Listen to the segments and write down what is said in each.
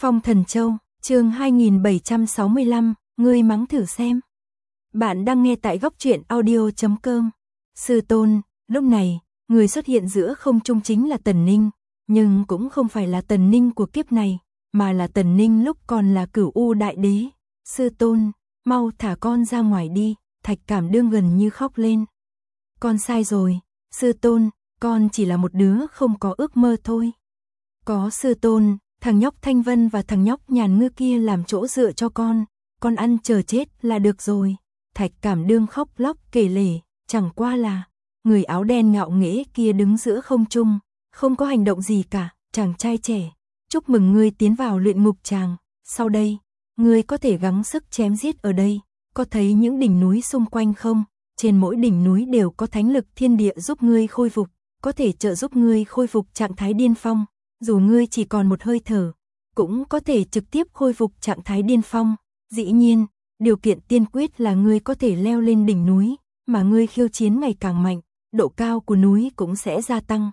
Phong Thần Châu, chương 2765, ngươi mắng thử xem. Bạn đang nghe tại góc truyện audio.com. Sư tôn, lúc này, người xuất hiện giữa không trung chính là Tần Ninh, nhưng cũng không phải là Tần Ninh của kiếp này, mà là Tần Ninh lúc còn là Cửu U Đại Đế. Sư tôn, mau thả con ra ngoài đi, Thạch Cảm Đương gần như khóc lên. Con sai rồi, sư tôn, con chỉ là một đứa không có ước mơ thôi. Có sư tôn, thằng nhóc Thanh Vân và thằng nhóc Nhàn Ngư kia làm chỗ dựa cho con ăn chờ chết là được rồi. Thạch Cảm Đương khóc lóc kể lể, chẳng qua là, người áo đen ngạo nghễ kia đứng giữa không trung, không có hành động gì cả. Chàng trai trẻ, chúc mừng ngươi tiến vào luyện ngục tràng, sau đây, ngươi có thể gắng sức chém giết ở đây. Có thấy những đỉnh núi xung quanh không? Trên mỗi đỉnh núi đều có thánh lực thiên địa giúp ngươi khôi phục, có thể trợ giúp ngươi khôi phục trạng thái điên phong. Dù ngươi chỉ còn một hơi thở, cũng có thể trực tiếp khôi phục trạng thái điên phong. Dĩ nhiên, điều kiện tiên quyết là ngươi có thể leo lên đỉnh núi, mà ngươi khiêu chiến ngày càng mạnh, độ cao của núi cũng sẽ gia tăng,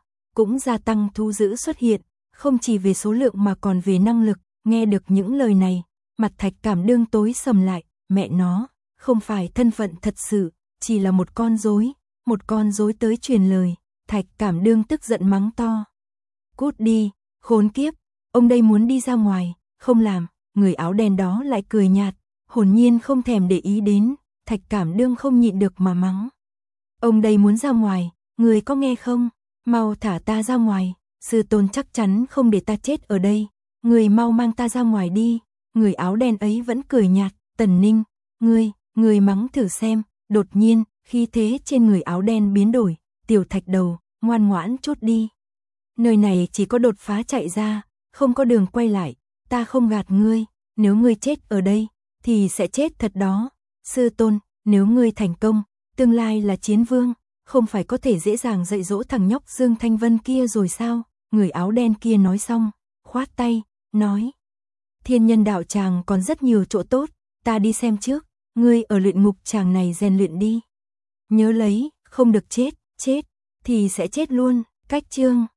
thu giữ xuất hiện, không chỉ về số lượng mà còn về năng lực. Nghe được những lời này, mặt Thạch Cảm Đương tối sầm lại, mẹ nó, không phải thân phận thật sự, chỉ là một con rối tới truyền lời. Thạch Cảm Đương tức giận mắng to. Cút đi, khốn kiếp, ông đây muốn đi ra ngoài, không làm. Người áo đen đó lại cười nhạt, hồn nhiên không thèm để ý đến. Thạch Cảm Đương không nhịn được mà mắng. Ông đây muốn ra ngoài, người có nghe không? Mau thả ta ra ngoài, sư tôn chắc chắn không để ta chết ở đây. Người mau mang ta ra ngoài đi. Người áo đen ấy vẫn cười nhạt. Tần Ninh, ngươi mắng thử xem. Đột nhiên, khí thế trên người áo đen biến đổi. Tiểu Thạch Đầu, ngoan ngoãn chút đi. Nơi này chỉ có đột phá chạy ra, không có đường quay lại. Ta không gạt ngươi, nếu ngươi chết ở đây, thì sẽ chết thật đó. Sư tôn, nếu ngươi thành công, tương lai là chiến vương, không phải có thể dễ dàng dạy dỗ thằng nhóc Dương Thanh Vân kia rồi sao? Người áo đen kia nói xong, khoát tay, nói. Thiên Nhân Đạo Tràng còn rất nhiều chỗ tốt, ta đi xem trước, ngươi ở luyện ngục tràng này rèn luyện đi. Nhớ lấy, không được chết thì sẽ chết luôn. Cách chương